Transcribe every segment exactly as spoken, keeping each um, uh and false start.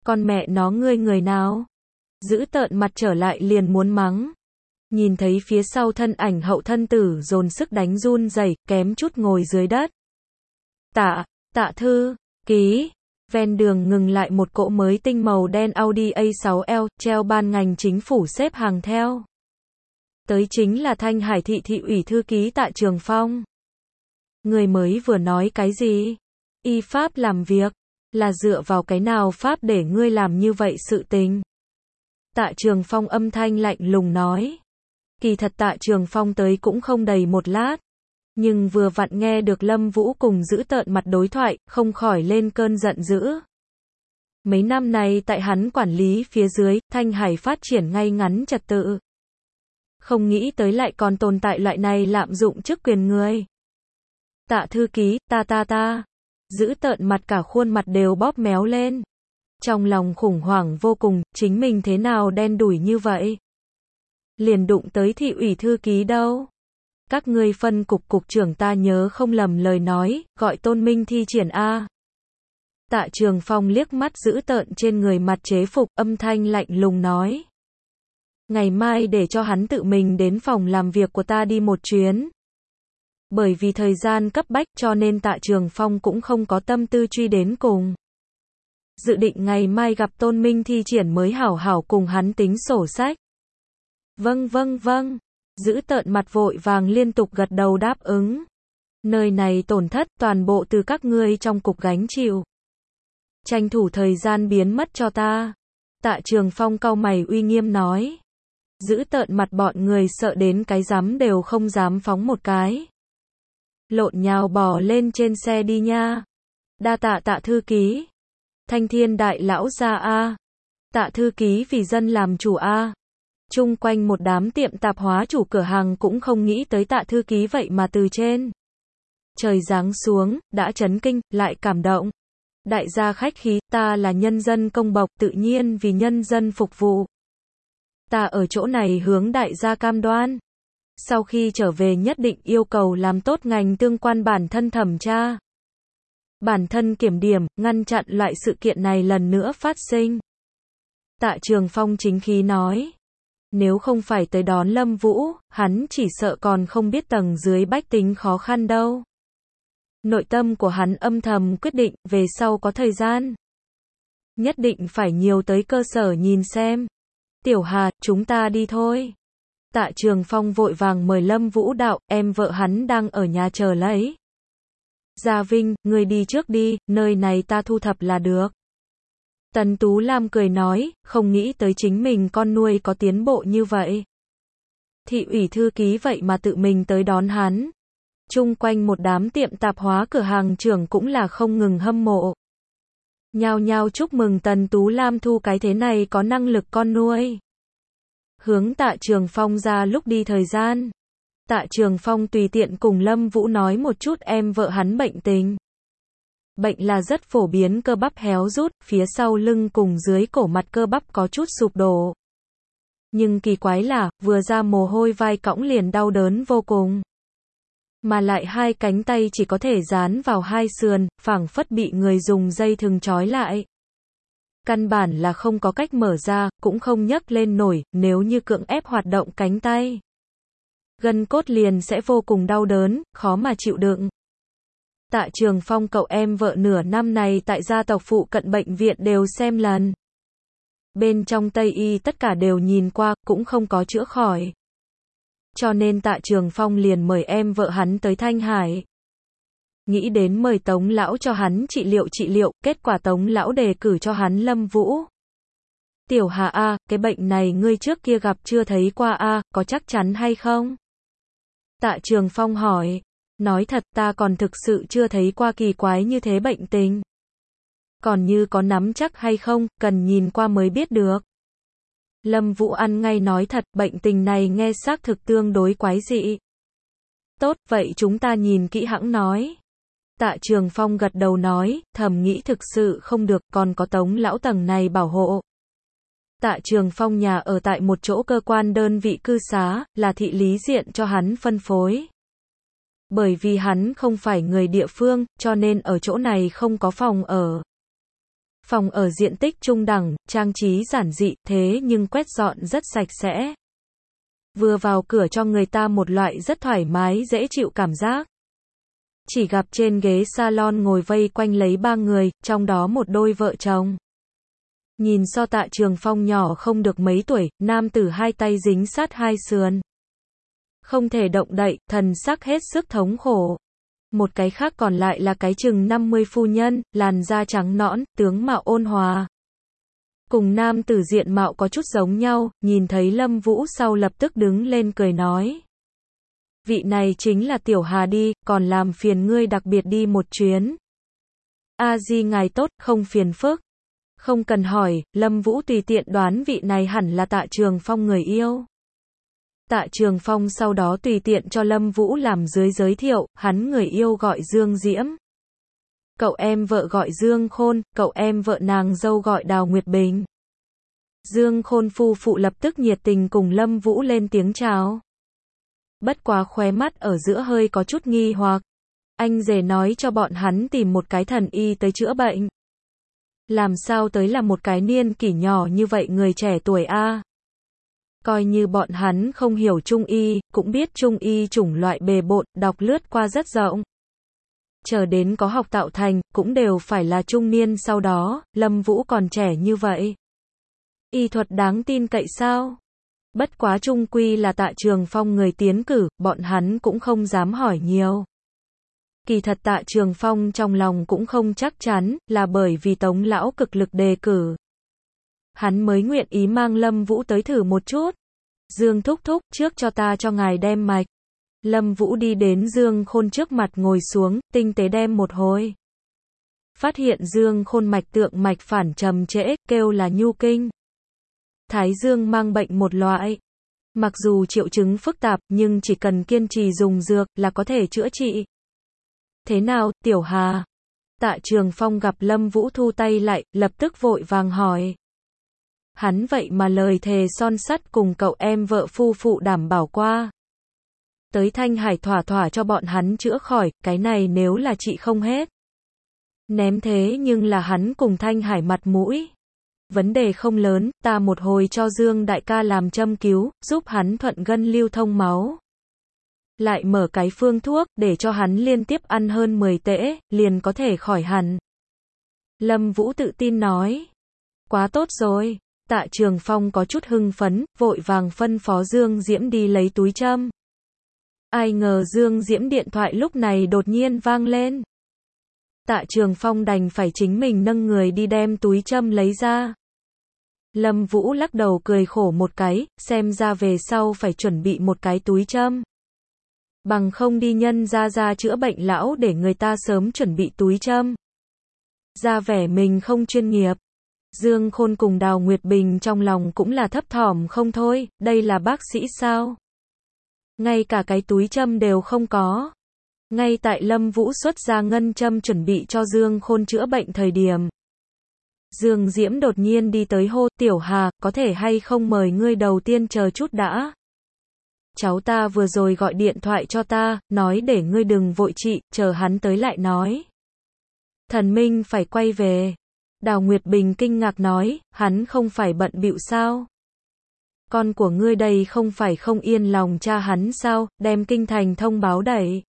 Con mẹ nó ngươi người nào? Giữ tợn mặt trở lại liền muốn mắng. Nhìn thấy phía sau thân ảnh hậu thân tử dồn sức đánh run rẩy, kém chút ngồi dưới đất. Tạ, tạ thư, ký. Ven đường ngừng lại một cỗ mới tinh màu đen Audi A sáu L, treo ban ngành chính phủ xếp hàng theo. Tới chính là Thanh Hải thị thị ủy thư ký Tạ Trường Phong. Người mới vừa nói cái gì? Y pháp làm việc, là dựa vào cái nào pháp để ngươi làm như vậy sự tình? Tạ Trường Phong âm thanh lạnh lùng nói. Kỳ thật Tạ Trường Phong tới cũng không đầy một lát. Nhưng vừa vặn nghe được Lâm Vũ cùng giữ tợn mặt đối thoại, không khỏi lên cơn giận dữ. Mấy năm này tại hắn quản lý phía dưới, Thanh Hải phát triển ngay ngắn trật tự. Không nghĩ tới lại còn tồn tại loại này lạm dụng chức quyền người. Tạ thư ký, ta ta ta. Giữ tợn mặt cả khuôn mặt đều bóp méo lên. Trong lòng khủng hoảng vô cùng, chính mình thế nào đen đủi như vậy? Liền đụng tới thị ủy thư ký đâu? Các ngươi phân cục cục trưởng ta nhớ không lầm lời nói, gọi Tôn Minh thi triển A. Tạ Trường Phong liếc mắt giữ tợn trên người mặt chế phục, âm thanh lạnh lùng nói. Ngày mai để cho hắn tự mình đến phòng làm việc của ta đi một chuyến. Bởi vì thời gian cấp bách cho nên Tạ Trường Phong cũng không có tâm tư truy đến cùng. Dự định ngày mai gặp Tôn Minh thi triển mới hảo hảo cùng hắn tính sổ sách. Vâng vâng vâng. Giữ tợn mặt vội vàng liên tục gật đầu đáp ứng. Nơi này tổn thất toàn bộ từ các ngươi trong cục gánh chịu. Tranh thủ thời gian biến mất cho ta. Tạ Trường Phong cau mày uy nghiêm nói. Giữ tợn mặt bọn người sợ đến cái rắm đều không dám phóng một cái. Lộn nhào bò lên trên xe đi nha. Đa tạ Tạ thư ký. Thanh thiên đại lão gia A. Tạ thư ký vì dân làm chủ A. Chung quanh một đám tiệm tạp hóa chủ cửa hàng cũng không nghĩ tới Tạ thư ký vậy mà từ trên trời giáng xuống, đã chấn kinh, lại cảm động. Đại gia khách khí, ta là nhân dân công bộc, tự nhiên vì nhân dân phục vụ. Ta ở chỗ này hướng đại gia cam đoan. Sau khi trở về nhất định yêu cầu làm tốt ngành tương quan bản thân thẩm tra. Bản thân kiểm điểm, ngăn chặn loại sự kiện này lần nữa phát sinh. Tạ Trường Phong chính khí nói. Nếu không phải tới đón Lâm Vũ, hắn chỉ sợ còn không biết tầng dưới bách tính khó khăn đâu. Nội tâm của hắn âm thầm quyết định, về sau có thời gian. Nhất định phải nhiều tới cơ sở nhìn xem. Tiểu Hà, chúng ta đi thôi. Tạ Trường Phong vội vàng mời Lâm Vũ đạo, em vợ hắn đang ở nhà chờ lấy. Gia Vinh, người đi trước đi, nơi này ta thu thập là được. Tần Tú Lam cười nói, không nghĩ tới chính mình con nuôi có tiến bộ như vậy. Thị ủy thư ký vậy mà tự mình tới đón hắn. Chung quanh một đám tiệm tạp hóa cửa hàng trưởng cũng là không ngừng hâm mộ. Nhao nhao chúc mừng Tần Tú Lam thu cái thế này có năng lực con nuôi. Hướng Tạ Trường Phong ra lúc đi thời gian. Tạ Trường Phong tùy tiện cùng Lâm Vũ nói một chút em vợ hắn bệnh tình. Bệnh là rất phổ biến, cơ bắp héo rút, phía sau lưng cùng dưới cổ mặt cơ bắp có chút sụp đổ. Nhưng kỳ quái là, vừa ra mồ hôi vai cõng liền đau đớn vô cùng. Mà lại hai cánh tay chỉ có thể dán vào hai sườn, phảng phất bị người dùng dây thừng trói lại. Căn bản là không có cách mở ra, cũng không nhấc lên nổi, nếu như cưỡng ép hoạt động cánh tay. Gân cốt liền sẽ vô cùng đau đớn, khó mà chịu đựng. Tạ Trường Phong cậu em vợ nửa năm này tại gia tộc phụ cận bệnh viện đều xem lần. Bên trong Tây Y tất cả đều nhìn qua, cũng không có chữa khỏi. Cho nên Tạ Trường Phong liền mời em vợ hắn tới Thanh Hải. Nghĩ đến mời Tống lão cho hắn trị liệu trị liệu, kết quả Tống lão đề cử cho hắn Lâm Vũ. Tiểu Hà A, cái bệnh này ngươi trước kia gặp chưa thấy qua A, có chắc chắn hay không? Tạ Trường Phong hỏi. Nói thật ta còn thực sự chưa thấy qua kỳ quái như thế bệnh tình. Còn như có nắm chắc hay không, cần nhìn qua mới biết được. Lâm Vũ ăn ngay nói thật, bệnh tình này nghe xác thực tương đối quái dị. Tốt, vậy chúng ta nhìn kỹ hãng nói. Tạ Trường Phong gật đầu nói, thầm nghĩ thực sự không được, còn có Tống lão tầng này bảo hộ. Tạ Trường Phong nhà ở tại một chỗ cơ quan đơn vị cư xá, là thị lý diện cho hắn phân phối. Bởi vì hắn không phải người địa phương, cho nên ở chỗ này không có phòng ở. Phòng ở diện tích trung đẳng, trang trí giản dị, thế nhưng quét dọn rất sạch sẽ. Vừa vào cửa cho người ta một loại rất thoải mái dễ chịu cảm giác. Chỉ gặp trên ghế salon ngồi vây quanh lấy ba người, trong đó một đôi vợ chồng. Nhìn so Tạ Trường Phong nhỏ không được mấy tuổi, nam tử hai tay dính sát hai sườn. Không thể động đậy, thần sắc hết sức thống khổ. Một cái khác còn lại là cái chừng năm mươi phu nhân, làn da trắng nõn, tướng mạo ôn hòa. Cùng nam tử diện mạo có chút giống nhau, nhìn thấy Lâm Vũ sau lập tức đứng lên cười nói. Vị này chính là Tiểu Hà đi, còn làm phiền ngươi đặc biệt đi một chuyến. A Di ngài tốt, không phiền phức. Không cần hỏi, Lâm Vũ tùy tiện đoán vị này hẳn là Tạ Trường Phong người yêu. Tạ Trường Phong sau đó tùy tiện cho Lâm Vũ làm dưới giới thiệu, hắn người yêu gọi Dương Diễm. Cậu em vợ gọi Dương Khôn, cậu em vợ nàng dâu gọi Đào Nguyệt Bình. Dương Khôn phu phụ lập tức nhiệt tình cùng Lâm Vũ lên tiếng chào. Bất quá khóe mắt ở giữa hơi có chút nghi hoặc. Anh rể nói cho bọn hắn tìm một cái thần y tới chữa bệnh. Làm sao tới là một cái niên kỷ nhỏ như vậy người trẻ tuổi a? Coi như bọn hắn không hiểu trung y, cũng biết trung y chủng loại bề bộn, đọc lướt qua rất rộng. Chờ đến có học tạo thành, cũng đều phải là trung niên sau đó, Lâm Vũ còn trẻ như vậy. Y thuật đáng tin cậy sao? Bất quá trung quy là Tạ Trường Phong người tiến cử, bọn hắn cũng không dám hỏi nhiều. Kỳ thật Tạ Trường Phong trong lòng cũng không chắc chắn, là bởi vì Tống lão cực lực đề cử. Hắn mới nguyện ý mang Lâm Vũ tới thử một chút. Dương thúc thúc, trước cho ta cho ngài đem mạch. Lâm Vũ đi đến Dương Khôn trước mặt ngồi xuống, tinh tế đem một hồi. Phát hiện Dương Khôn mạch tượng mạch phản trầm trễ, kêu là nhu kinh. Thái Dương mang bệnh một loại. Mặc dù triệu chứng phức tạp, nhưng chỉ cần kiên trì dùng dược là có thể chữa trị. Thế nào, Tiểu Hà? Tạ Trường Phong gặp Lâm Vũ thu tay lại, lập tức vội vàng hỏi. Hắn vậy mà lời thề son sắt cùng cậu em vợ phu phụ đảm bảo qua. Tới Thanh Hải thỏa thỏa cho bọn hắn chữa khỏi, cái này nếu là trị không hết. Ném thế nhưng là hắn cùng Thanh Hải mặt mũi. Vấn đề không lớn, ta một hồi cho Dương đại ca làm châm cứu, giúp hắn thuận gân lưu thông máu. Lại mở cái phương thuốc, để cho hắn liên tiếp ăn hơn mười tễ, liền có thể khỏi hẳn. Lâm Vũ tự tin nói. Quá tốt rồi. Tạ Trường Phong có chút hưng phấn, vội vàng phân phó Dương Diễm đi lấy túi châm. Ai ngờ Dương Diễm điện thoại lúc này đột nhiên vang lên. Tạ Trường Phong đành phải chính mình nâng người đi đem túi châm lấy ra. Lâm Vũ lắc đầu cười khổ một cái, xem ra về sau phải chuẩn bị một cái túi châm. Bằng không đi nhân ra ra chữa bệnh lão để người ta sớm chuẩn bị túi châm. Ra vẻ mình không chuyên nghiệp. Dương Khôn cùng Đào Nguyệt Bình trong lòng cũng là thấp thỏm không thôi, đây là bác sĩ sao? Ngay cả cái túi châm đều không có. Ngay tại Lâm Vũ xuất ra ngân châm chuẩn bị cho Dương Khôn chữa bệnh thời điểm. Dương Diễm đột nhiên đi tới hô, Tiểu Hà, có thể hay không mời ngươi đầu tiên chờ chút đã. Cháu ta vừa rồi gọi điện thoại cho ta, nói để ngươi đừng vội trị, chờ hắn tới lại nói. Thần Minh phải quay về. Đào Nguyệt Bình kinh ngạc nói, hắn không phải bận bịu sao? Con của ngươi đây không phải không yên lòng cha hắn sao, đem kinh thành thông báo đẩy.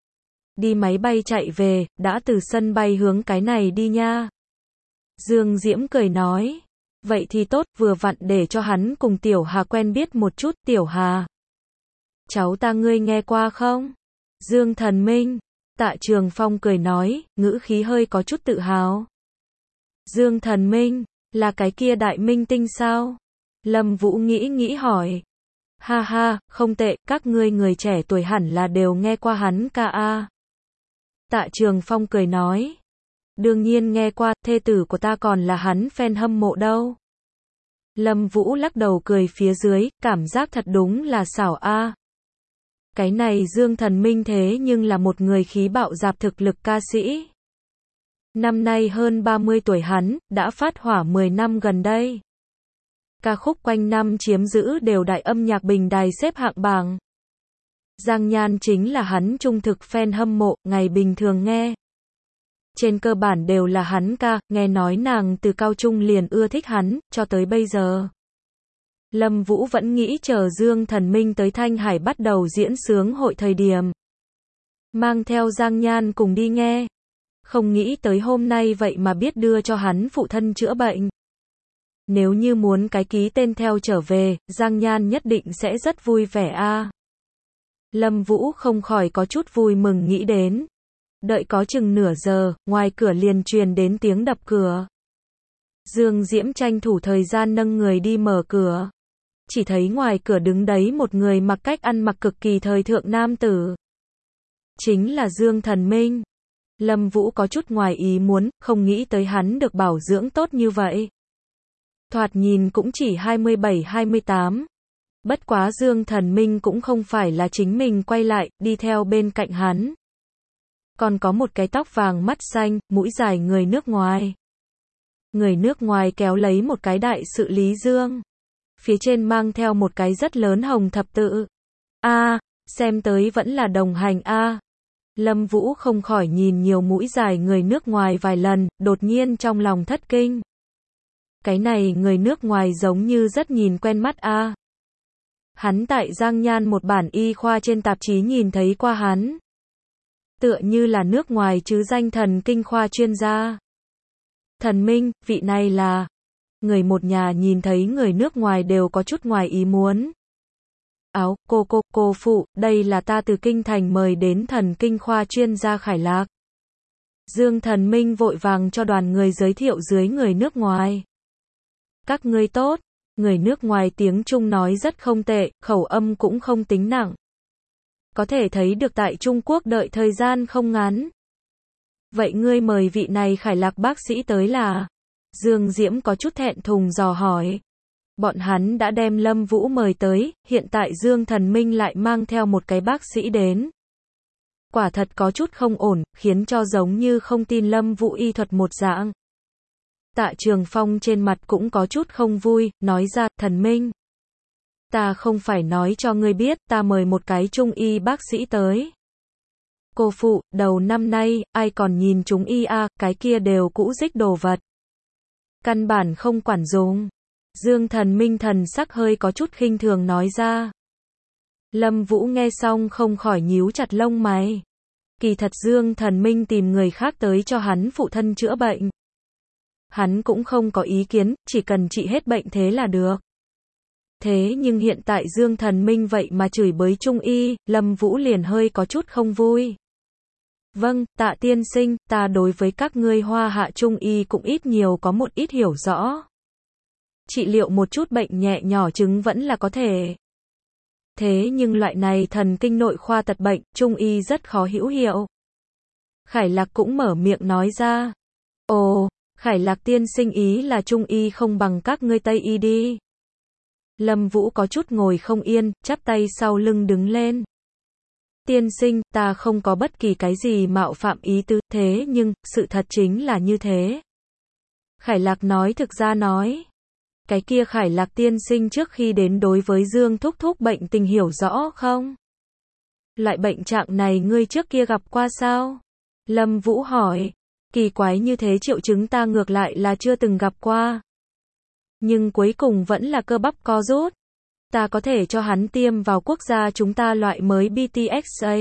Đi máy bay chạy về, đã từ sân bay hướng cái này đi nha. Dương Diễm cười nói, vậy thì tốt, vừa vặn để cho hắn cùng Tiểu Hà quen biết một chút. Tiểu Hà, cháu ta ngươi nghe qua không? Dương Thần Minh. Tạ Trường Phong cười nói, ngữ khí hơi có chút tự hào. Dương Thần Minh, là cái kia đại minh tinh sao? Lâm Vũ nghĩ nghĩ hỏi. Ha ha, không tệ, các ngươi người trẻ tuổi hẳn là đều nghe qua hắn ca a. Tạ Trường Phong cười nói. Đương nhiên nghe qua, thê tử của ta còn là hắn fan hâm mộ đâu. Lâm Vũ lắc đầu cười phía dưới, cảm giác thật đúng là xảo a. Cái này Dương Thần Minh thế nhưng là một người khí bạo dạp thực lực ca sĩ. Năm nay hơn ba mươi tuổi hắn, đã phát hỏa mười năm gần đây. Ca khúc quanh năm chiếm giữ đều đại âm nhạc bình đài xếp hạng bảng. Giang Nhan chính là hắn trung thực fan hâm mộ, ngày bình thường nghe. Trên cơ bản đều là hắn ca, nghe nói nàng từ cao trung liền ưa thích hắn, cho tới bây giờ. Lâm Vũ vẫn nghĩ chờ Dương Thần Minh tới Thanh Hải bắt đầu diễn sướng hội thời điểm. Mang theo Giang Nhan cùng đi nghe. Không nghĩ tới hôm nay vậy mà biết đưa cho hắn phụ thân chữa bệnh. Nếu như muốn cái ký tên theo trở về, Giang Nhan nhất định sẽ rất vui vẻ a. Lâm Vũ không khỏi có chút vui mừng nghĩ đến. Đợi có chừng nửa giờ, ngoài cửa liền truyền đến tiếng đập cửa. Dương Diễm tranh thủ thời gian nâng người đi mở cửa. Chỉ thấy ngoài cửa đứng đấy một người mặc cách ăn mặc cực kỳ thời thượng nam tử. Chính là Dương Thần Minh. Lâm Vũ có chút ngoài ý muốn, không nghĩ tới hắn được bảo dưỡng tốt như vậy. Thoạt nhìn cũng chỉ hai mươi bảy hai mươi tám. Bất quá Dương Thần Minh cũng không phải là chính mình quay lại, đi theo bên cạnh hắn. Còn có một cái tóc vàng mắt xanh, mũi dài người nước ngoài. Người nước ngoài kéo lấy một cái đại sự lý dương. Phía trên mang theo một cái rất lớn hồng thập tự. A, xem tới vẫn là đồng hành a. Lâm Vũ không khỏi nhìn nhiều mũi dài người nước ngoài vài lần, đột nhiên trong lòng thất kinh. Cái này người nước ngoài giống như rất nhìn quen mắt a. Hắn tại Giang Nhan một bản y khoa trên tạp chí nhìn thấy qua hắn. Tựa như là nước ngoài chứ danh thần kinh khoa chuyên gia. Thần Minh, vị này là... Người một nhà nhìn thấy người nước ngoài đều có chút ngoài ý muốn. Áo, cô cô, cô phụ, đây là ta từ kinh thành mời đến thần kinh khoa chuyên gia Khải Lạc. Dương Thần Minh vội vàng cho đoàn người giới thiệu dưới người nước ngoài. Các ngươi tốt, người nước ngoài tiếng Trung nói rất không tệ, khẩu âm cũng không tính nặng. Có thể thấy được tại Trung Quốc đợi thời gian không ngắn. Vậy ngươi mời vị này Khải Lạc bác sĩ tới là? Dương Diễm có chút thẹn thùng dò hỏi. Bọn hắn đã đem Lâm Vũ mời tới, hiện tại Dương Thần Minh lại mang theo một cái bác sĩ đến. Quả thật có chút không ổn, khiến cho giống như không tin Lâm Vũ y thuật một dạng. Tạ Trường Phong trên mặt cũng có chút không vui, nói ra, Thần Minh. Ta không phải nói cho ngươi biết, ta mời một cái trung y bác sĩ tới. Cô phụ, đầu năm nay, ai còn nhìn chúng y a, cái kia đều cũ rích đồ vật. Căn bản không quản dùng. Dương Thần Minh thần sắc hơi có chút khinh thường nói ra. Lâm Vũ nghe xong không khỏi nhíu chặt lông mày. Kỳ thật Dương Thần Minh tìm người khác tới cho hắn phụ thân chữa bệnh. Hắn cũng không có ý kiến, chỉ cần trị hết bệnh thế là được. Thế nhưng hiện tại Dương Thần Minh vậy mà chửi bới trung y, Lâm Vũ liền hơi có chút không vui. Vâng, Tạ tiên sinh, ta đối với các ngươi Hoa Hạ trung y cũng ít nhiều có một ít hiểu rõ. Trị liệu một chút bệnh nhẹ nhỏ chứng vẫn là có thể. Thế nhưng loại này thần kinh nội khoa tật bệnh, trung y rất khó hữu hiệu. Khải Lạc cũng mở miệng nói ra. Ồ, Khải Lạc tiên sinh ý là trung y không bằng các ngươi Tây y đi. Lâm Vũ có chút ngồi không yên, chắp tay sau lưng đứng lên. Tiên sinh, ta không có bất kỳ cái gì mạo phạm ý tứ, thế nhưng, sự thật chính là như thế. Khải Lạc nói thực ra nói. Cái kia Khải Lạc tiên sinh trước khi đến đối với Dương Thúc Thúc bệnh tình hiểu rõ không? Loại bệnh trạng này ngươi trước kia gặp qua sao? Lâm Vũ hỏi. Kỳ quái như thế triệu chứng ta ngược lại là chưa từng gặp qua. Nhưng cuối cùng vẫn là cơ bắp co rút. Ta có thể cho hắn tiêm vào quốc gia chúng ta loại mới bê tê ích a.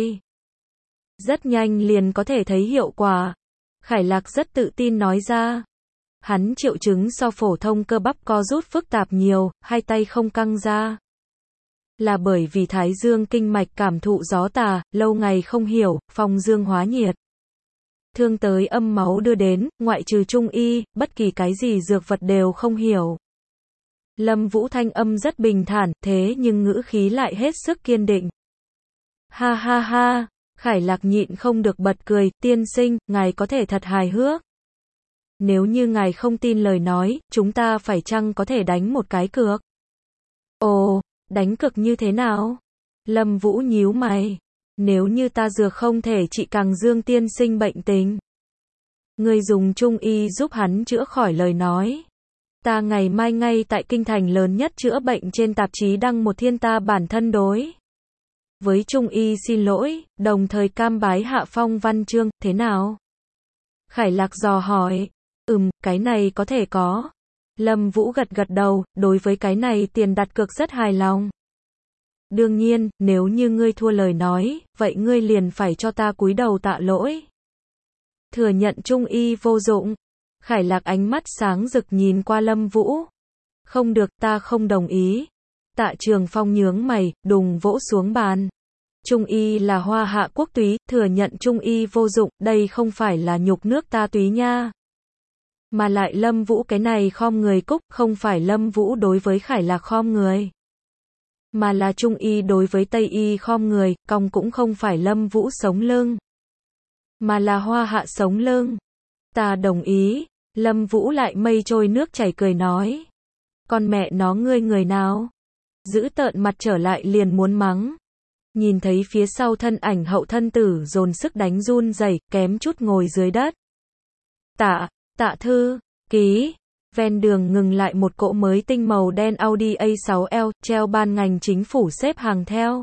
Rất nhanh liền có thể thấy hiệu quả. Khải Lạc rất tự tin nói ra. Hắn triệu chứng so phổ thông cơ bắp co rút phức tạp nhiều, hai tay không căng ra. Là bởi vì thái dương kinh mạch cảm thụ gió tà, lâu ngày không hiểu, phong dương hóa nhiệt. Thương tới âm máu đưa đến, ngoại trừ trung y, bất kỳ cái gì dược vật đều không hiểu. Lâm Vũ thanh âm rất bình thản, thế nhưng ngữ khí lại hết sức kiên định. Ha ha ha, Khải Lạc nhịn không được bật cười, tiên sinh, ngài có thể thật hài hước. Nếu như ngài không tin lời nói, chúng ta phải chăng có thể đánh một cái cược? Ồ, đánh cược như thế nào? Lâm Vũ nhíu mày. Nếu như ta dược không thể trị càng Dương tiên sinh bệnh tình. Người dùng trung y giúp hắn chữa khỏi lời nói. Ta ngày mai ngay tại kinh thành lớn nhất chữa bệnh trên tạp chí đăng một thiên ta bản thân đối. Với trung y xin lỗi, đồng thời cam bái hạ phong văn chương, thế nào? Khải Lạc dò hỏi. Ừm, cái này có thể có. Lâm Vũ gật gật đầu, đối với cái này tiền đặt cược rất hài lòng. Đương nhiên, nếu như ngươi thua lời nói, vậy ngươi liền phải cho ta cúi đầu tạ lỗi. Thừa nhận trung y vô dụng. Khải Lạc ánh mắt sáng rực nhìn qua Lâm Vũ. Không được, ta không đồng ý. Tạ Trường Phong nhướng mày, đùng vỗ xuống bàn. Trung y là hoa hạ quốc túy, thừa nhận trung y vô dụng, đây không phải là nhục nước ta túy nha. Mà lại Lâm Vũ cái này khom người cúc, không phải Lâm Vũ đối với Khải Lạc khom người. Mà là trung y đối với tây y khom người, cong cũng không phải Lâm Vũ sống lưng. Mà là hoa hạ sống lưng. Ta đồng ý. Lâm Vũ lại mây trôi nước chảy cười nói. Con mẹ nó ngươi người nào? Giữ tợn mặt trở lại liền muốn mắng. Nhìn thấy phía sau thân ảnh hậu thân tử dồn sức đánh run rẩy, kém chút ngồi dưới đất. Tạ, tạ thư, ký. Ven đường ngừng lại một cỗ mới tinh màu đen Audi A sáu L, treo ban ngành chính phủ xếp hàng theo.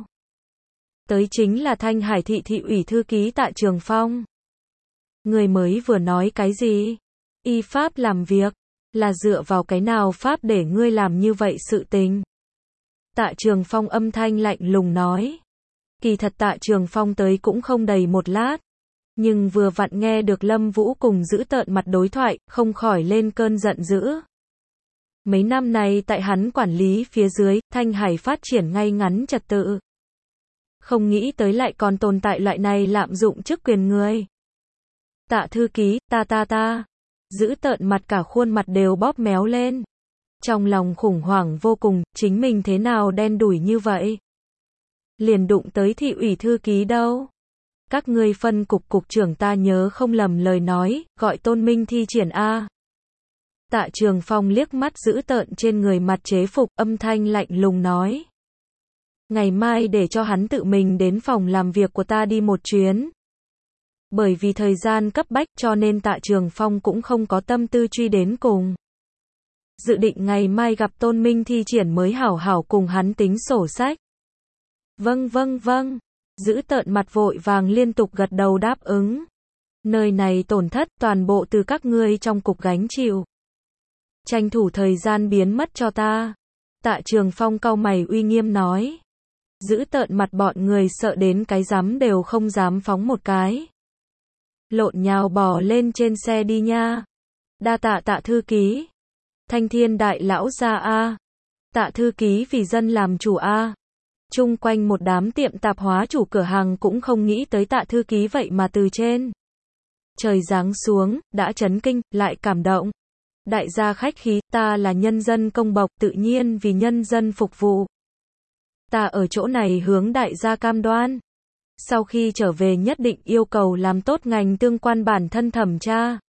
Tới chính là Thanh Hải thị thị ủy thư ký Tạ Trường Phong. Người mới vừa nói cái gì? Y pháp làm việc, là dựa vào cái nào pháp để ngươi làm như vậy sự tình? Tạ Trường Phong âm thanh lạnh lùng nói. Kỳ thật Tạ Trường Phong tới cũng không đầy một lát. Nhưng vừa vặn nghe được Lâm Vũ cùng giữ tợn mặt đối thoại, không khỏi lên cơn giận dữ. Mấy năm này tại hắn quản lý phía dưới, Thanh Hải phát triển ngay ngắn trật tự. Không nghĩ tới lại còn tồn tại loại này lạm dụng chức quyền người. Tạ thư ký, ta ta ta. Giữ tợn mặt cả khuôn mặt đều bóp méo lên. Trong lòng khủng hoảng vô cùng, chính mình thế nào đen đủi như vậy? Liền đụng tới thị ủy thư ký đâu? Các ngươi phân cục cục trưởng ta nhớ không lầm lời nói, gọi Tôn Minh thi triển A. Tạ Trường Phong liếc mắt giữ tợn trên người mặt chế phục, âm thanh lạnh lùng nói. Ngày mai để cho hắn tự mình đến phòng làm việc của ta đi một chuyến. Bởi vì thời gian cấp bách cho nên Tạ Trường Phong cũng không có tâm tư truy đến cùng. Dự định ngày mai gặp Tôn Minh thi triển mới hảo hảo cùng hắn tính sổ sách. Vâng vâng vâng. Giữ tợn mặt vội vàng liên tục gật đầu đáp ứng. Nơi này tổn thất toàn bộ từ các ngươi trong cục gánh chịu. Tranh thủ thời gian biến mất cho ta. Tạ Trường Phong cau mày uy nghiêm nói. Giữ tợn mặt bọn người sợ đến cái dám đều không dám phóng một cái. Lộn nhào bò lên trên xe đi nha. Đa tạ Tạ thư ký. Thanh Thiên đại lão gia a. Tạ thư ký vì dân làm chủ a. Chung quanh một đám tiệm tạp hóa chủ cửa hàng cũng không nghĩ tới Tạ thư ký vậy mà từ trên trời giáng xuống, đã chấn kinh, lại cảm động. Đại gia khách khí, ta là nhân dân công bộc, tự nhiên vì nhân dân phục vụ. Ta ở chỗ này hướng đại gia cam đoan. Sau khi trở về nhất định yêu cầu làm tốt ngành tương quan bản thân thẩm tra.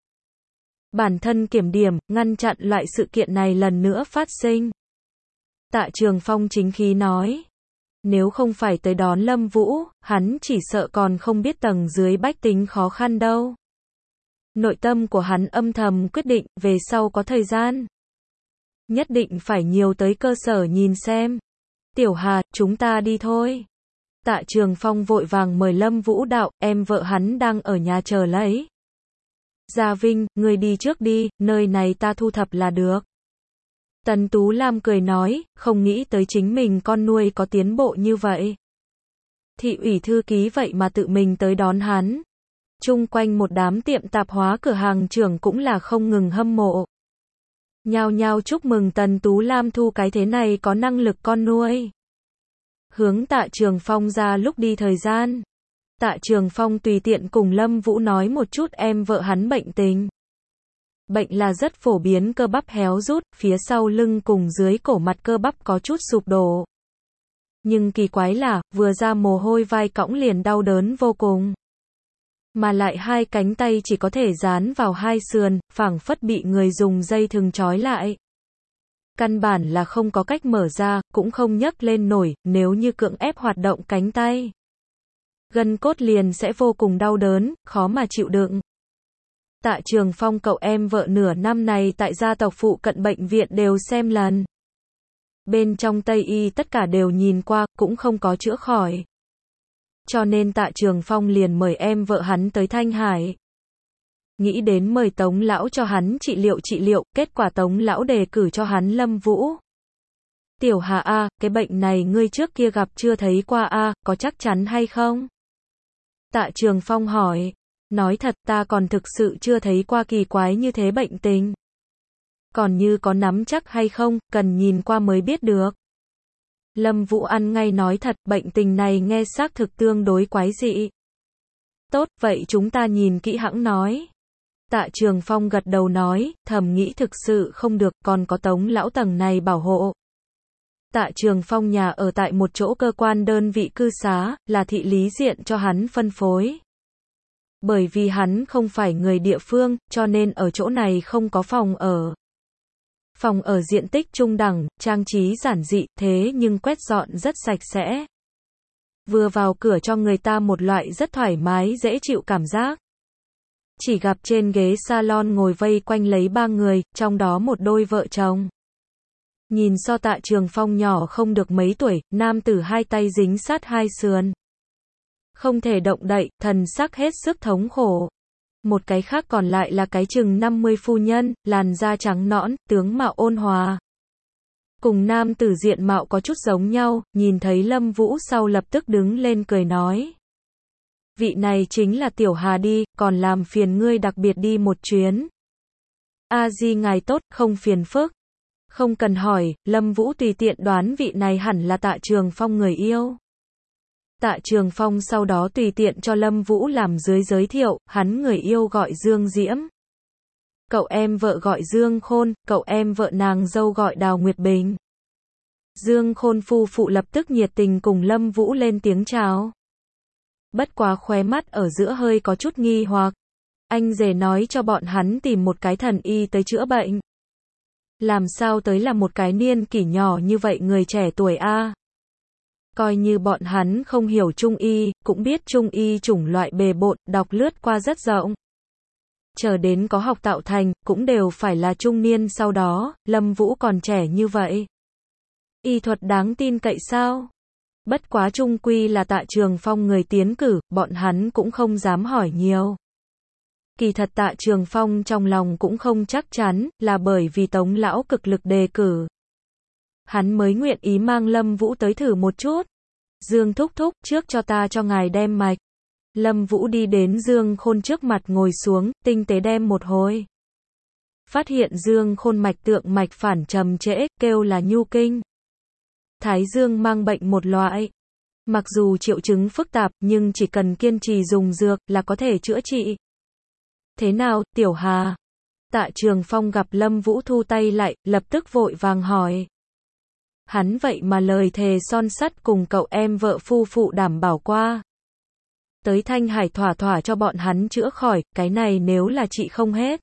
Bản thân kiểm điểm, ngăn chặn loại sự kiện này lần nữa phát sinh. Tạ Trường Phong chính khí nói. Nếu không phải tới đón Lâm Vũ, hắn chỉ sợ còn không biết tầng dưới bách tính khó khăn đâu. Nội tâm của hắn âm thầm quyết định, về sau có thời gian. Nhất định phải nhiều tới cơ sở nhìn xem. Tiểu Hà, chúng ta đi thôi. Tạ Trường Phong vội vàng mời Lâm Vũ đạo, em vợ hắn đang ở nhà chờ lấy. Gia Vinh, người đi trước đi, nơi này ta thu thập là được. Tần Tú Lam cười nói, không nghĩ tới chính mình con nuôi có tiến bộ như vậy. Thị ủy thư ký vậy mà tự mình tới đón hắn. Chung quanh một đám tiệm tạp hóa cửa hàng trưởng cũng là không ngừng hâm mộ. Nhao nhao chúc mừng Tần Tú Lam thu cái thế này có năng lực con nuôi. Hướng Tạ Trường Phong ra lúc đi thời gian. Tạ Trường Phong tùy tiện cùng Lâm Vũ nói một chút em vợ hắn bệnh tình. Bệnh là rất phổ biến, cơ bắp héo rút, phía sau lưng cùng dưới cổ mặt cơ bắp có chút sụp đổ. Nhưng kỳ quái là, vừa ra mồ hôi vai cõng liền đau đớn vô cùng. Mà lại hai cánh tay chỉ có thể dán vào hai sườn, phảng phất bị người dùng dây thừng trói lại. Căn bản là không có cách mở ra, cũng không nhấc lên nổi, nếu như cưỡng ép hoạt động cánh tay. Gân cốt liền sẽ vô cùng đau đớn, khó mà chịu đựng. Tạ Trường Phong cậu em vợ nửa năm này tại gia tộc phụ cận bệnh viện đều xem lần. Bên trong Tây Y tất cả đều nhìn qua, cũng không có chữa khỏi. Cho nên Tạ Trường Phong liền mời em vợ hắn tới Thanh Hải. nghĩ đến mời Tống lão cho hắn trị liệu trị liệu, kết quả Tống lão đề cử cho hắn Lâm Vũ. Tiểu Hà a, cái bệnh này ngươi trước kia gặp chưa thấy qua a, có chắc chắn hay không? Tạ Trường Phong hỏi. Nói thật ta còn thực sự chưa thấy qua kỳ quái như thế bệnh tình. Còn như có nắm chắc hay không, cần nhìn qua mới biết được. Lâm Vũ ăn ngay nói thật, bệnh tình này nghe xác thực tương đối quái dị. Tốt, vậy chúng ta nhìn kỹ hãng nói. Tạ Trường Phong gật đầu nói, thầm nghĩ thực sự không được, còn có Tống lão tầng này bảo hộ. Tạ Trường Phong nhà ở tại một chỗ cơ quan đơn vị cư xá, là thị lý diện cho hắn phân phối. Bởi vì hắn không phải người địa phương, cho nên ở chỗ này không có phòng ở. Phòng ở diện tích trung đẳng, trang trí giản dị, thế nhưng quét dọn rất sạch sẽ. Vừa vào cửa cho người ta một loại rất thoải mái dễ chịu cảm giác. Chỉ gặp trên ghế salon ngồi vây quanh lấy ba người, trong đó một đôi vợ chồng. Nhìn so Tạ Trường Phong nhỏ không được mấy tuổi, nam tử hai tay dính sát hai sườn. Không thể động đậy, thần sắc hết sức thống khổ. Một cái khác còn lại là cái chừng năm mươi phu nhân, làn da trắng nõn, tướng mạo ôn hòa. Cùng nam tử diện mạo có chút giống nhau, nhìn thấy Lâm Vũ sau lập tức đứng lên cười nói. Vị này chính là Tiểu Hà đi, còn làm phiền ngươi đặc biệt đi một chuyến. A Di ngài tốt, không phiền phức. Không cần hỏi, Lâm Vũ tùy tiện đoán vị này hẳn là Tạ Trường Phong người yêu. Tạ Trường Phong sau đó tùy tiện cho Lâm Vũ làm dưới giới thiệu, hắn người yêu gọi Dương Diễm. Cậu em vợ gọi Dương Khôn, cậu em vợ nàng dâu gọi Đào Nguyệt Bình. Dương Khôn phu phụ lập tức nhiệt tình cùng Lâm Vũ lên tiếng chào. Bất quá khóe mắt ở giữa hơi có chút nghi hoặc. Anh rể nói cho bọn hắn tìm một cái thần y tới chữa bệnh. Làm sao tới là một cái niên kỷ nhỏ như vậy người trẻ tuổi a? Coi như bọn hắn không hiểu Trung y, cũng biết Trung y chủng loại bề bộn, đọc lướt qua rất rộng. Chờ đến có học tạo thành, cũng đều phải là trung niên sau đó, Lâm Vũ còn trẻ như vậy. Y thuật đáng tin cậy sao? Bất quá chung quy là Tạ Trường Phong người tiến cử, bọn hắn cũng không dám hỏi nhiều. Kỳ thật Tạ Trường Phong trong lòng cũng không chắc chắn, là bởi vì Tống lão cực lực đề cử. Hắn mới nguyện ý mang Lâm Vũ tới thử một chút. Dương thúc thúc, trước cho ta cho ngài đem mạch. Lâm Vũ đi đến Dương Khôn trước mặt ngồi xuống, tinh tế đem một hồi. Phát hiện Dương Khôn mạch tượng mạch phản trầm trễ, kêu là nhu kinh. Thái Dương mang bệnh một loại. Mặc dù triệu chứng phức tạp, nhưng chỉ cần kiên trì dùng dược là có thể chữa trị. Thế nào, Tiểu Hà? Tạ Trường Phong gặp Lâm Vũ thu tay lại, lập tức vội vàng hỏi. Hắn vậy mà lời thề son sắt cùng cậu em vợ phu phụ đảm bảo qua. Tới Thanh Hải thỏa thỏa cho bọn hắn chữa khỏi, cái này nếu là chị không hết.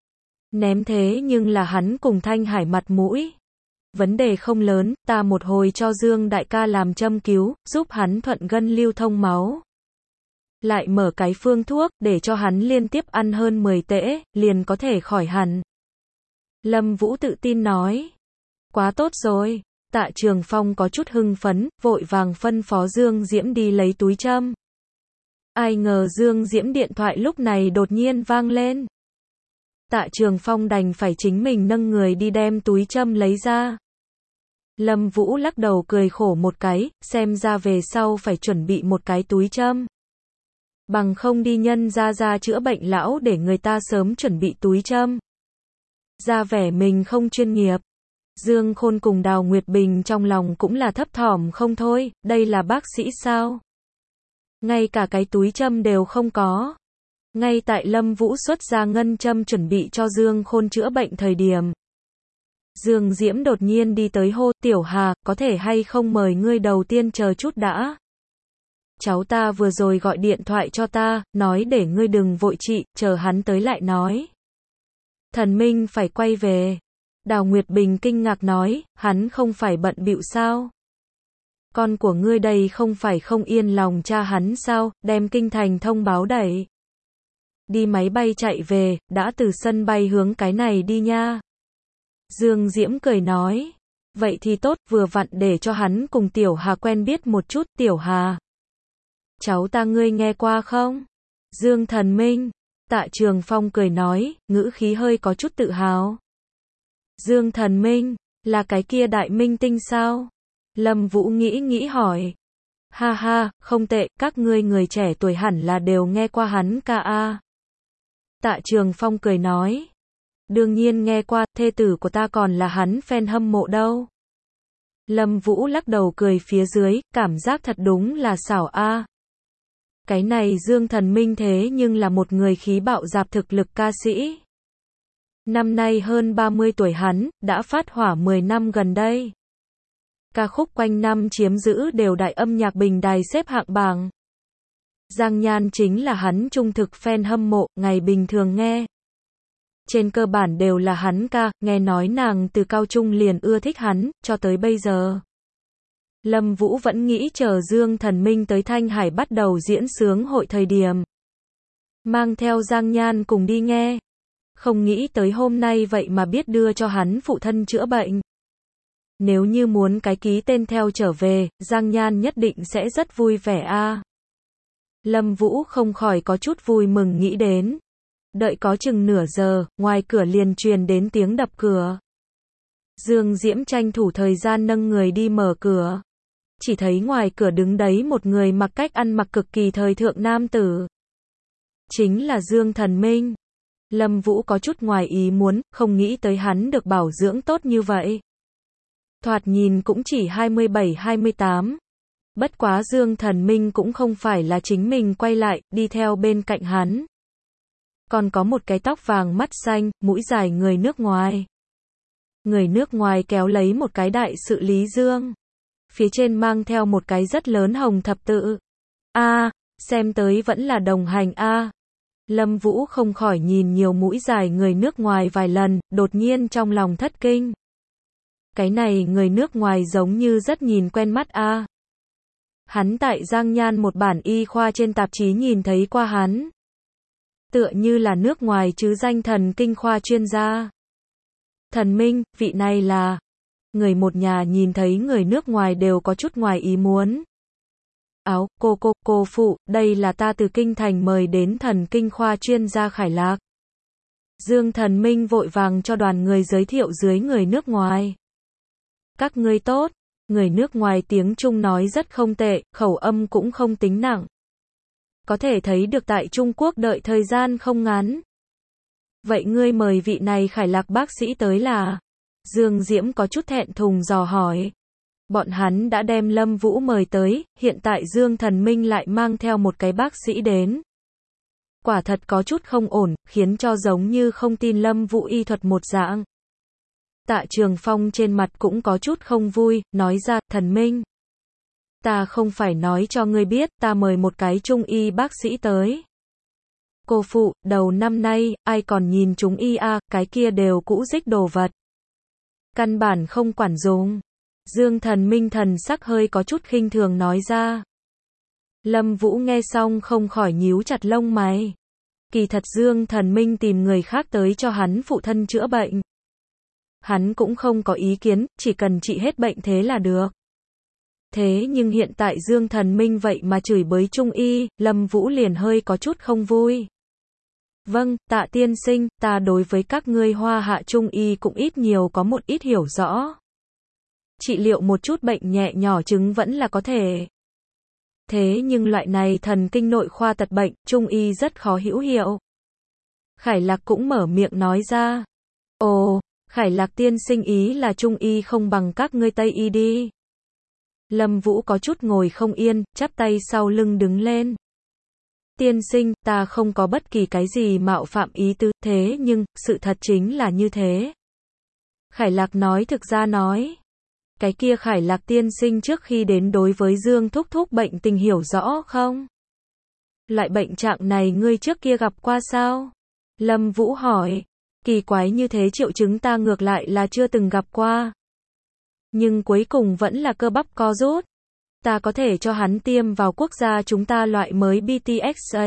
Ném thế nhưng là hắn cùng Thanh Hải mặt mũi. Vấn đề không lớn, ta một hồi cho Dương đại ca làm châm cứu, giúp hắn thuận gân lưu thông máu. Lại mở cái phương thuốc, để cho hắn liên tiếp ăn hơn mười tễ, liền có thể khỏi hẳn. Lâm Vũ tự tin nói. Quá tốt rồi. Tạ Trường Phong có chút hưng phấn, vội vàng phân phó Dương Diễm đi lấy túi châm. Ai ngờ Dương Diễm điện thoại lúc này đột nhiên vang lên. Tạ Trường Phong đành phải chính mình nâng người đi đem túi châm lấy ra. Lâm Vũ lắc đầu cười khổ một cái, xem ra về sau phải chuẩn bị một cái túi châm. Bằng không đi nhân ra ra chữa bệnh lão để người ta sớm chuẩn bị túi châm. Ra vẻ mình không chuyên nghiệp. Dương Khôn cùng Đào Nguyệt Bình trong lòng cũng là thấp thỏm không thôi, đây là bác sĩ sao? Ngay cả cái túi châm đều không có. Ngay tại Lâm Vũ xuất ra ngân châm chuẩn bị cho Dương Khôn chữa bệnh thời điểm. Dương Diễm đột nhiên đi tới hô, Tiểu Hà, có thể hay không mời ngươi đầu tiên chờ chút đã. Cháu ta vừa rồi gọi điện thoại cho ta, nói để ngươi đừng vội trị, chờ hắn tới lại nói. Thần Minh phải quay về. Đào Nguyệt Bình kinh ngạc nói, hắn không phải bận bịu sao? Con của ngươi đây không phải không yên lòng cha hắn sao, đem kinh thành thông báo đẩy. Đi máy bay chạy về, đã từ sân bay hướng cái này đi nha. Dương Diễm cười nói, vậy thì tốt, vừa vặn để cho hắn cùng Tiểu Hà quen biết một chút. Tiểu Hà, cháu ta ngươi nghe qua không? Dương Thần Minh, Tạ Trường Phong cười nói, ngữ khí hơi có chút tự hào. Dương Thần Minh, là cái kia đại minh tinh sao? Lâm Vũ nghĩ nghĩ hỏi. Ha ha, không tệ, các ngươi người trẻ tuổi hẳn là đều nghe qua hắn ca a. Tạ Trường Phong cười nói. Đương nhiên nghe qua, thê tử của ta còn là hắn fan hâm mộ đâu. Lâm Vũ lắc đầu cười phía dưới, cảm giác thật đúng là xảo a. Cái này Dương Thần Minh thế nhưng là một người khí bạo dạp thực lực ca sĩ. Năm nay hơn ba mươi tuổi hắn, đã phát hỏa mười năm gần đây. Ca khúc quanh năm chiếm giữ đều đại âm nhạc bình đài xếp hạng bảng. Giang Nhan chính là hắn trung thực fan hâm mộ, ngày bình thường nghe. Trên cơ bản đều là hắn ca, nghe nói nàng từ cao trung liền ưa thích hắn, cho tới bây giờ. Lâm Vũ vẫn nghĩ chờ Dương Thần Minh tới Thanh Hải bắt đầu diễn sướng hội thời điểm. Mang theo Giang Nhan cùng đi nghe. Không nghĩ tới hôm nay vậy mà biết đưa cho hắn phụ thân chữa bệnh. Nếu như muốn cái ký tên theo trở về, Giang Nhan nhất định sẽ rất vui vẻ a. Lâm Vũ không khỏi có chút vui mừng nghĩ đến. Đợi có chừng nửa giờ, ngoài cửa liền truyền đến tiếng đập cửa. Dương Diễm tranh thủ thời gian nâng người đi mở cửa. Chỉ thấy ngoài cửa đứng đấy một người mặc cách ăn mặc cực kỳ thời thượng nam tử. Chính là Dương Thần Minh. Lâm Vũ có chút ngoài ý muốn, không nghĩ tới hắn được bảo dưỡng tốt như vậy. Thoạt nhìn cũng chỉ hai mươi bảy hai mươi tám. Bất quá Dương Thần Minh cũng không phải là chính mình quay lại, đi theo bên cạnh hắn. Còn có một cái tóc vàng mắt xanh, mũi dài người nước ngoài. Người nước ngoài kéo lấy một cái đại sự Lý Dương. Phía trên mang theo một cái rất lớn hồng thập tự. A, à, xem tới vẫn là đồng hành a. À. Lâm Vũ không khỏi nhìn nhiều mũi dài người nước ngoài vài lần, đột nhiên trong lòng thất kinh. Cái này người nước ngoài giống như rất nhìn quen mắt a. À. Hắn tại Giang Nhan một bản y khoa trên tạp chí nhìn thấy qua hắn. Tựa như là nước ngoài chứ danh thần kinh khoa chuyên gia. Thần Minh, vị này là... Người một nhà nhìn thấy người nước ngoài đều có chút ngoài ý muốn. Áo, cô cô, cô phụ, đây là ta từ kinh thành mời đến thần kinh khoa chuyên gia Khải Lạc. Dương Thần Minh vội vàng cho đoàn người giới thiệu dưới người nước ngoài. Các ngươi tốt, người nước ngoài tiếng Trung nói rất không tệ, khẩu âm cũng không tính nặng. Có thể thấy được tại Trung Quốc đợi thời gian không ngắn. Vậy ngươi mời vị này Khải Lạc bác sĩ tới là? Dương Diễm có chút thẹn thùng dò hỏi. Bọn hắn đã đem Lâm Vũ mời tới, hiện tại Dương Thần Minh lại mang theo một cái bác sĩ đến. Quả thật có chút không ổn, khiến cho giống như không tin Lâm Vũ y thuật một dạng. Tạ Trường Phong trên mặt cũng có chút không vui, nói ra, Thần Minh. Ta không phải nói cho ngươi biết, ta mời một cái trung y bác sĩ tới. Cô phụ, đầu năm nay, ai còn nhìn chúng y a, cái kia đều cũ rích đồ vật. Căn bản không quản dùng. Dương Thần Minh thần sắc hơi có chút khinh thường nói ra. Lâm Vũ nghe xong không khỏi nhíu chặt lông mày. Kỳ thật Dương Thần Minh tìm người khác tới cho hắn phụ thân chữa bệnh. Hắn cũng không có ý kiến, chỉ cần trị hết bệnh thế là được. Thế nhưng hiện tại Dương Thần Minh vậy mà chửi bới trung y, Lâm Vũ liền hơi có chút không vui. Vâng, Tạ tiên sinh, ta đối với các ngươi Hoa Hạ trung y cũng ít nhiều có một ít hiểu rõ. Trị liệu một chút bệnh nhẹ nhỏ chứng vẫn là có thể. Thế nhưng loại này thần kinh nội khoa tật bệnh, trung y rất khó hữu hiệu. Khải Lạc cũng mở miệng nói ra. Ồ, Khải Lạc tiên sinh ý là trung y không bằng các ngươi Tây y đi. Lâm Vũ có chút ngồi không yên, chắp tay sau lưng đứng lên. Tiên sinh, ta không có bất kỳ cái gì mạo phạm ý tứ, thế nhưng, sự thật chính là như thế. Khải Lạc nói thực ra nói. Cái kia Khải Lạc tiên sinh trước khi đến đối với Dương Thúc Thúc bệnh tình hiểu rõ không? Loại bệnh trạng này ngươi trước kia gặp qua sao? Lâm Vũ hỏi. Kỳ quái như thế triệu chứng ta ngược lại là chưa từng gặp qua. Nhưng cuối cùng vẫn là cơ bắp co rút. Ta có thể cho hắn tiêm vào quốc gia chúng ta loại mới bê tê ích a.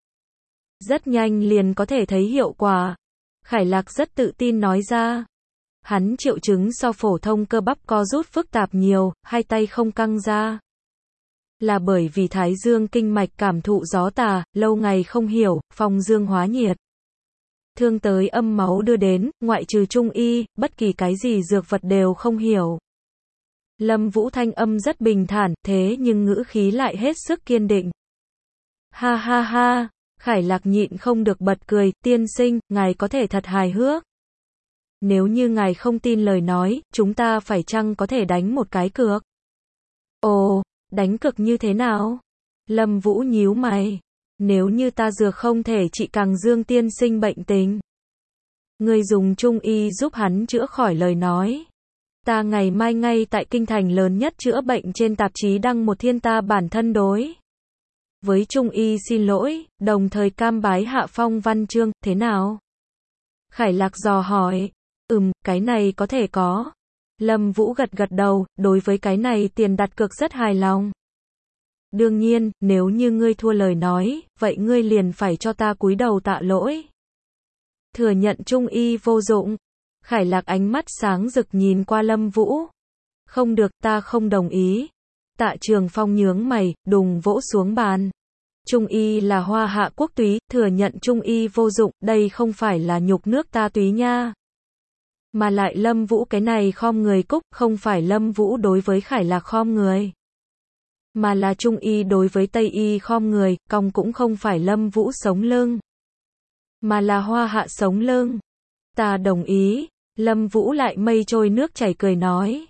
Rất nhanh liền có thể thấy hiệu quả. Khải Lạc rất tự tin nói ra. Hắn triệu chứng so phổ thông cơ bắp co rút phức tạp nhiều, hai tay không căng ra. Là bởi vì thái dương kinh mạch cảm thụ gió tà, lâu ngày không hiểu, phong dương hóa nhiệt. Thương tới âm máu đưa đến, ngoại trừ trung y, bất kỳ cái gì dược vật đều không hiểu. Lâm Vũ thanh âm rất bình thản, thế nhưng ngữ khí lại hết sức kiên định. Ha ha ha, Khải Lạc nhịn không được bật cười, tiên sinh, ngài có thể thật hài hước. Nếu như ngài không tin lời nói, chúng ta phải chăng có thể đánh một cái cược? Ồ, đánh cược như thế nào? Lâm Vũ nhíu mày. Nếu như ta dược không thể trị Càng Dương tiên sinh bệnh tình, ngươi dùng trung y giúp hắn chữa khỏi lời nói. Ta ngày mai ngay tại kinh thành lớn nhất chữa bệnh trên tạp chí đăng một thiên ta bản thân đối với trung y xin lỗi, đồng thời cam bái hạ phong văn chương, thế nào? Khải Lạc dò hỏi. Ừm, cái này có thể có. Lâm Vũ gật gật đầu, đối với cái này tiền đặt cược rất hài lòng. Đương nhiên, nếu như ngươi thua lời nói, vậy ngươi liền phải cho ta cúi đầu tạ lỗi. Thừa nhận trung y vô dụng. Khải Lạc ánh mắt sáng rực nhìn qua Lâm Vũ. Không được, ta không đồng ý. Tạ Trường Phong nhướng mày, đùng vỗ xuống bàn. Trung y là hoa hạ quốc túy, thừa nhận trung y vô dụng, đây không phải là nhục nước ta túy nha. Mà lại Lâm Vũ cái này khom người cúc, không phải Lâm Vũ đối với Khải Lạc khom người. Mà là trung y đối với tây y khom người, cong cũng không phải Lâm Vũ sống lưng. Mà là hoa hạ sống lưng. Ta đồng ý. Lâm Vũ lại mây trôi nước chảy cười nói.